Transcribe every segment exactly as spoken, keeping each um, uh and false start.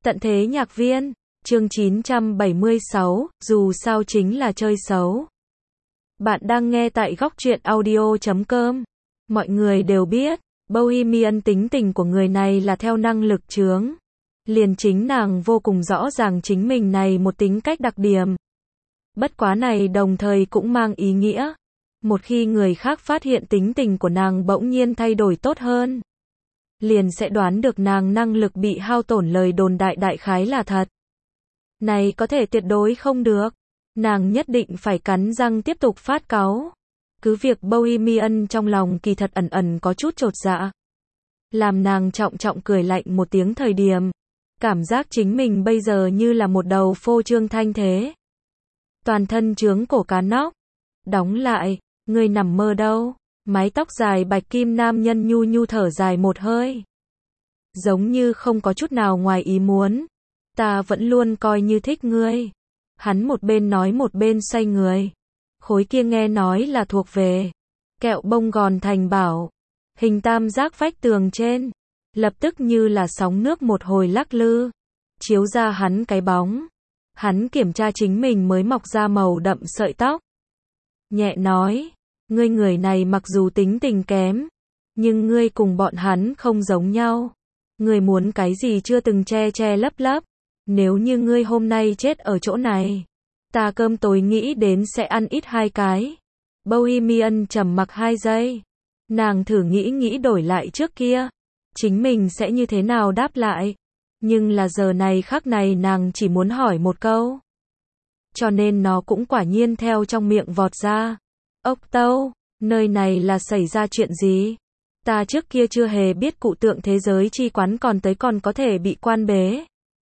Tận thế nhạc viên, chương chín trăm bảy mươi sáu, dù sao chính là chơi xấu. Bạn đang nghe tại góc truyện audio chấm com. Mọi người đều biết, Bohemian tính tình của người này là theo năng lực chướng. Liền chính nàng vô cùng rõ ràng chính mình này một tính cách đặc điểm. Bất quá này đồng thời cũng mang ý nghĩa. Một khi người khác phát hiện tính tình của nàng bỗng nhiên thay đổi tốt hơn, liền sẽ đoán được nàng năng lực bị hao tổn, lời đồn đại đại khái là thật. Này có thể tuyệt đối không được. Nàng nhất định phải cắn răng tiếp tục phát cáu. Cứ việc Bohemian trong lòng kỳ thật ẩn ẩn có chút chột dạ. Làm nàng trọng trọng cười lạnh một tiếng thời điểm. Cảm giác chính mình bây giờ như là một đầu phô trương thanh thế. Toàn thân trướng cổ cá nóc. Đóng lại, ngươi nằm mơ đâu. Mái tóc dài bạch kim nam nhân nhu nhu thở dài một hơi. Giống như không có chút nào ngoài ý muốn. Ta vẫn luôn coi như thích ngươi. Hắn một bên nói một bên xoay người. Khối kia nghe nói là thuộc về kẹo bông gòn thành bảo. Hình tam giác vách tường trên. Lập tức như là sóng nước một hồi lắc lư. Chiếu ra hắn cái bóng. Hắn kiểm tra chính mình mới mọc ra màu đậm sợi tóc. Nhẹ nói. Ngươi người này mặc dù tính tình kém. Nhưng ngươi cùng bọn hắn không giống nhau. Ngươi muốn cái gì chưa từng che che lấp lấp. Nếu như ngươi hôm nay chết ở chỗ này, ta cơm tối nghĩ đến sẽ ăn ít hai cái. Bohemian trầm mặc hai giây. Nàng thử nghĩ nghĩ đổi lại trước kia. Chính mình sẽ như thế nào đáp lại. Nhưng là giờ này khắc này nàng chỉ muốn hỏi một câu. Cho nên nó cũng quả nhiên theo trong miệng vọt ra. Ốc Tâu, nơi này là xảy ra chuyện gì? Ta trước kia chưa hề biết cụ tượng thế giới chi quán còn tới còn có thể bị quan bế.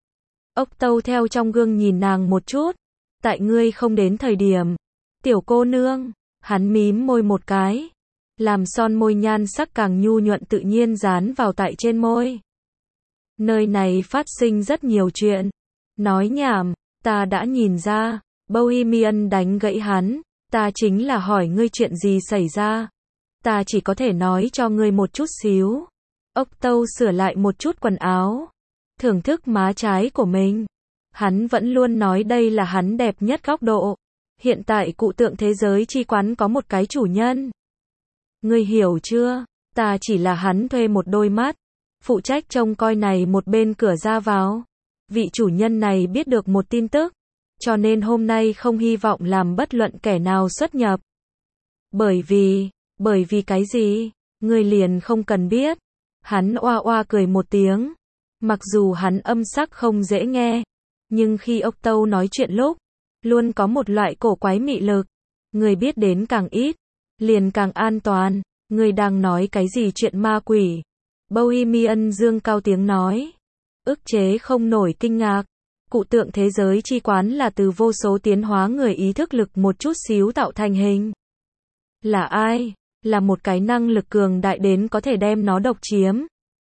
Ốc Tâu theo trong gương nhìn nàng một chút. Tại ngươi không đến thời điểm. Tiểu cô nương, hắn mím môi một cái. Làm son môi nhan sắc càng nhu nhuận tự nhiên dán vào tại trên môi. Nơi này phát sinh rất nhiều chuyện. Nói nhảm, ta đã nhìn ra. Bohemian đánh gãy hắn. Ta chính là hỏi ngươi chuyện gì xảy ra. Ta chỉ có thể nói cho ngươi một chút xíu. Ốc Tâu sửa lại một chút quần áo. Thưởng thức má trái của mình. Hắn vẫn luôn nói đây là hắn đẹp nhất góc độ. Hiện tại cụ tượng thế giới chi quán có một cái chủ nhân. Ngươi hiểu chưa? Ta chỉ là hắn thuê một đôi mắt. Phụ trách trông coi này một bên cửa ra vào. Vị chủ nhân này biết được một tin tức. Cho nên hôm nay không hy vọng làm bất luận kẻ nào xuất nhập. Bởi vì, bởi vì cái gì? Ngươi liền không cần biết. Hắn oa oa cười một tiếng. Mặc dù hắn âm sắc không dễ nghe, nhưng khi Ốc Tâu nói chuyện lúc, luôn có một loại cổ quái mị lực. Người biết đến càng ít, liền càng an toàn. Người đang nói cái gì chuyện ma quỷ? Bohemian dương cao tiếng nói. Ức chế không nổi kinh ngạc. Cụ tượng thế giới chi quán là từ vô số tiến hóa người ý thức lực một chút xíu tạo thành hình. Là ai? Là một cái năng lực cường đại đến có thể đem nó độc chiếm.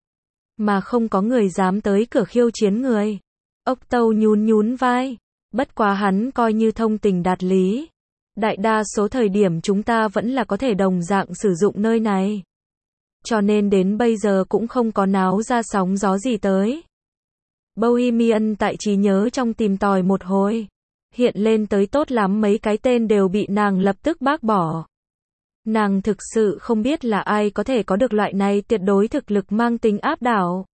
Mà không có người dám tới cửa khiêu chiến người. Ốc Tâu nhún nhún vai. Bất quá hắn coi như thông tình đạt lý. Đại đa số thời điểm chúng ta vẫn là có thể đồng dạng sử dụng nơi này. Cho nên đến bây giờ cũng không có náo ra sóng gió gì tới. Bohemian tại trí nhớ trong tìm tòi một hồi. Hiện lên tới tốt lắm mấy cái tên đều bị nàng lập tức bác bỏ. Nàng thực sự không biết là ai có thể có được loại này tuyệt đối thực lực mang tính áp đảo.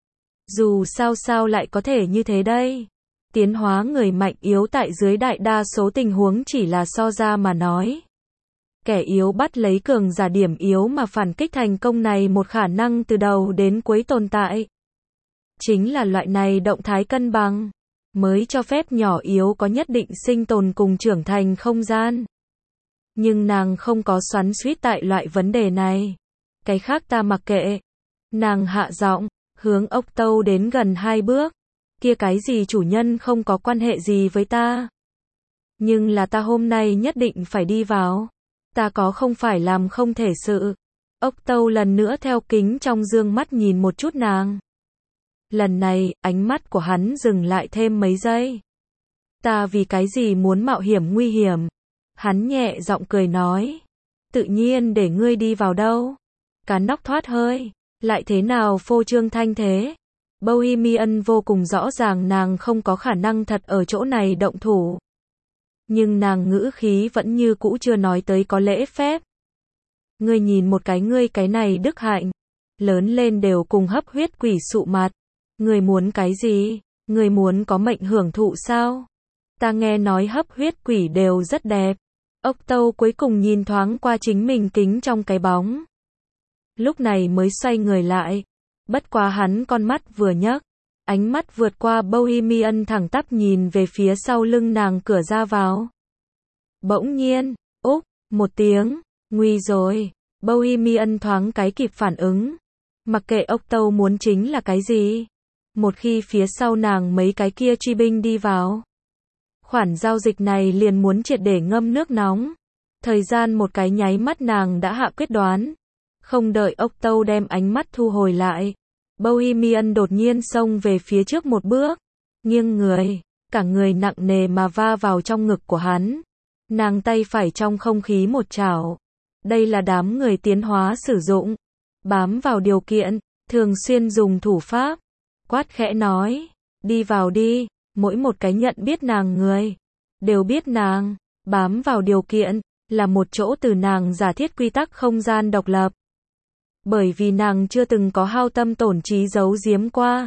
Dù sao sao lại có thể như thế đây? Tiến hóa người mạnh yếu tại dưới đại đa số tình huống chỉ là so ra mà nói. Kẻ yếu bắt lấy cường giả điểm yếu mà phản kích thành công này một khả năng từ đầu đến cuối tồn tại. Chính là loại này động thái cân bằng, mới cho phép nhỏ yếu có nhất định sinh tồn cùng trưởng thành không gian. Nhưng nàng không có xoắn xuýt tại loại vấn đề này. Cái khác ta mặc kệ. Nàng hạ giọng, hướng Ốc Tâu đến gần hai bước. Kia cái gì chủ nhân không có quan hệ gì với ta. Nhưng là ta hôm nay nhất định phải đi vào. Ta có không phải làm không thể sự. Ốc Tâu lần nữa theo kính trong dương mắt nhìn một chút nàng. Lần này, ánh mắt của hắn dừng lại thêm mấy giây. Ta vì cái gì muốn mạo hiểm nguy hiểm? Hắn nhẹ giọng cười nói. Tự nhiên để ngươi đi vào đâu? Cá nóc thoát hơi. Lại thế nào phô trương thanh thế? Bohemian vô cùng rõ ràng nàng không có khả năng thật ở chỗ này động thủ. Nhưng nàng ngữ khí vẫn như cũ chưa nói tới có lễ phép. Ngươi nhìn một cái ngươi cái này đức hạnh. Lớn lên đều cùng hấp huyết quỷ sụ mặt. Ngươi muốn cái gì? Ngươi muốn có mệnh hưởng thụ sao? Ta nghe nói hấp huyết quỷ đều rất đẹp. Ốc Tâu cuối cùng nhìn thoáng qua chính mình kính trong cái bóng. Lúc này mới xoay người lại. Bất quá hắn con mắt vừa nhấc. Ánh mắt vượt qua Bohemian thẳng tắp nhìn về phía sau lưng nàng cửa ra vào. Bỗng nhiên, úp, một tiếng, nguy rồi. Bohemian thoáng cái kịp phản ứng. Mặc kệ Ốc Tâu muốn chính là cái gì. Một khi phía sau nàng mấy cái kia truy binh đi vào. Khoản giao dịch này liền muốn triệt để ngâm nước nóng. Thời gian một cái nháy mắt nàng đã hạ quyết đoán. Không đợi Ốc Tâu đem ánh mắt thu hồi lại. Bohemian đột nhiên xông về phía trước một bước. Nghiêng người, cả người nặng nề mà va vào trong ngực của hắn. Nàng tay phải trong không khí một chảo. Đây là đám người tiến hóa sử dụng. Bám vào điều kiện, thường xuyên dùng thủ pháp. Quát khẽ nói, đi vào đi. Mỗi một cái nhận biết nàng người, đều biết nàng, bám vào điều kiện, là một chỗ từ nàng giả thiết quy tắc không gian độc lập. Bởi vì nàng chưa từng có hao tâm tổn trí giấu giếm qua.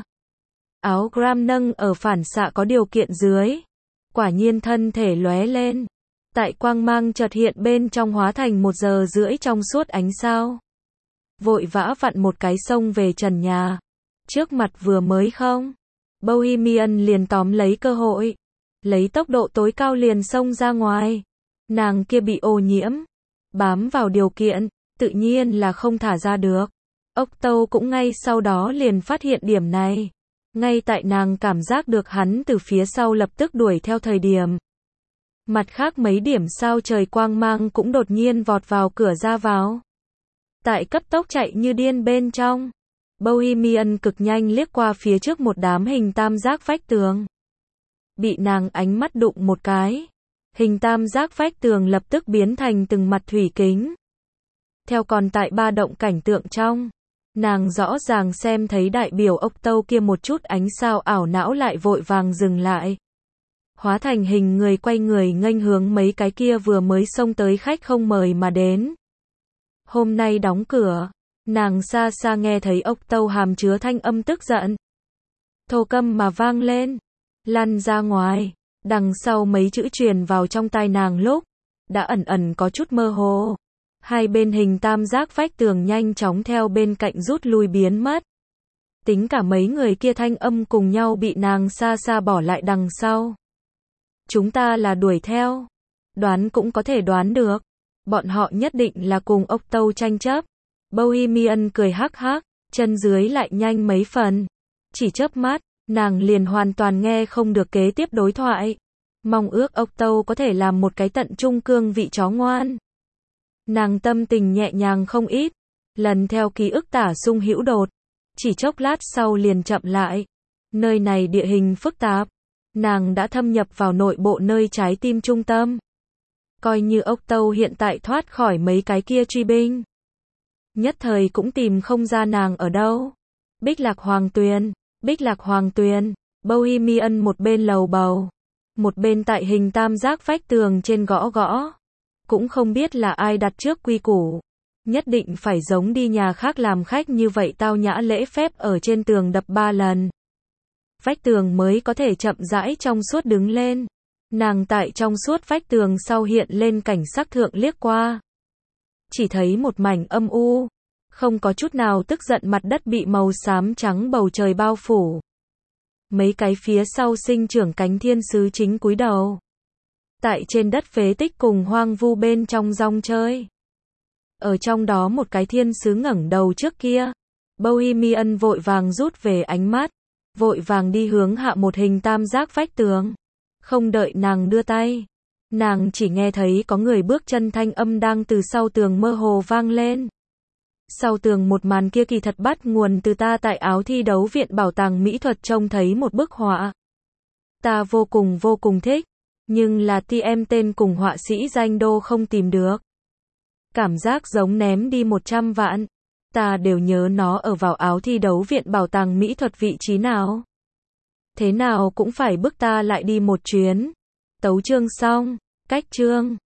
Áo Graham nâng ở phản xạ có điều kiện dưới. Quả nhiên thân thể lóe lên. Tại quang mang chợt hiện bên trong hóa thành một giờ rưỡi trong suốt ánh sao. Vội vã vặn một cái xông về trần nhà. Trước mặt vừa mới không. Bohemian liền tóm lấy cơ hội. Lấy tốc độ tối cao liền xông ra ngoài. Nàng kia bị ô nhiễm. Bám vào điều kiện. Tự nhiên là không thả ra được. Ốc Tâu cũng ngay sau đó liền phát hiện điểm này. Ngay tại nàng cảm giác được hắn từ phía sau lập tức đuổi theo thời điểm. Mặt khác mấy điểm sao trời quang mang cũng đột nhiên vọt vào cửa ra vào. Tại cấp tốc chạy như điên bên trong. Bohemian cực nhanh liếc qua phía trước một đám hình tam giác vách tường. Bị nàng ánh mắt đụng một cái. Hình tam giác vách tường lập tức biến thành từng mặt thủy kính. Theo còn tại ba động cảnh tượng trong. Nàng rõ ràng xem thấy đại biểu Ốc Tâu kia một chút ánh sao ảo não lại vội vàng dừng lại. Hóa thành hình người quay người nghênh hướng mấy cái kia vừa mới xông tới khách không mời mà đến. Hôm nay đóng cửa. Nàng xa xa nghe thấy Ốc Tâu hàm chứa thanh âm tức giận. Thô câm mà vang lên. Lăn ra ngoài. Đằng sau mấy chữ truyền vào trong tai nàng lúc. Đã ẩn ẩn có chút mơ hồ. Hai bên hình tam giác vách tường nhanh chóng theo bên cạnh rút lui biến mất. Tính cả mấy người kia thanh âm cùng nhau bị nàng xa xa bỏ lại đằng sau. Chúng ta là đuổi theo. Đoán cũng có thể đoán được. Bọn họ nhất định là cùng Ốc Tâu tranh chấp. Bohemian cười hắc hắc, chân dưới lại nhanh mấy phần. Chỉ chớp mắt, nàng liền hoàn toàn nghe không được kế tiếp đối thoại. Mong ước Ốc Tâu có thể làm một cái tận trung cương vị chó ngoan. Nàng tâm tình nhẹ nhàng không ít. Lần theo ký ức tả sung hữu đột. Chỉ chốc lát sau liền chậm lại. Nơi này địa hình phức tạp. Nàng đã thâm nhập vào nội bộ nơi trái tim trung tâm. Coi như Ốc Tâu hiện tại thoát khỏi mấy cái kia truy binh. Nhất thời cũng tìm không ra nàng ở đâu. Bích Lạc Hoàng Tuyền, Bích Lạc Hoàng Tuyền, Bohemian một bên lầu bầu. Một bên tại hình tam giác vách tường trên gõ gõ. Cũng không biết là ai đặt trước quy củ. Nhất định phải giống đi nhà khác làm khách như vậy tao nhã lễ phép ở trên tường đập ba lần. Vách tường mới có thể chậm rãi trong suốt đứng lên. Nàng tại trong suốt vách tường sau hiện lên cảnh sắc thượng liếc qua. Chỉ thấy một mảnh âm u. Không có chút nào tức giận mặt đất bị màu xám trắng bầu trời bao phủ. Mấy cái phía sau sinh trưởng cánh thiên sứ chính cúi đầu. Tại trên đất phế tích cùng hoang vu bên trong rong chơi. Ở trong đó một cái thiên sứ ngẩng đầu trước kia. Bohemian vội vàng rút về ánh mắt. Vội vàng đi hướng hạ một hình tam giác vách tường. Không đợi nàng đưa tay. Nàng chỉ nghe thấy có người bước chân thanh âm đang từ sau tường mơ hồ vang lên. Sau tường một màn kia kỳ thật bắt nguồn từ ta tại áo thi đấu viện bảo tàng mỹ thuật trông thấy một bức họa. Ta vô cùng vô cùng thích. Nhưng là ti em tên cùng họa sĩ danh đô không tìm được. Cảm giác giống ném đi một trăm vạn. ta đều nhớ nó ở vào áo thi đấu Viện Bảo tàng Mỹ thuật vị trí nào. Thế nào cũng phải bức ta lại đi một chuyến. Tấu chương xong, cách chương.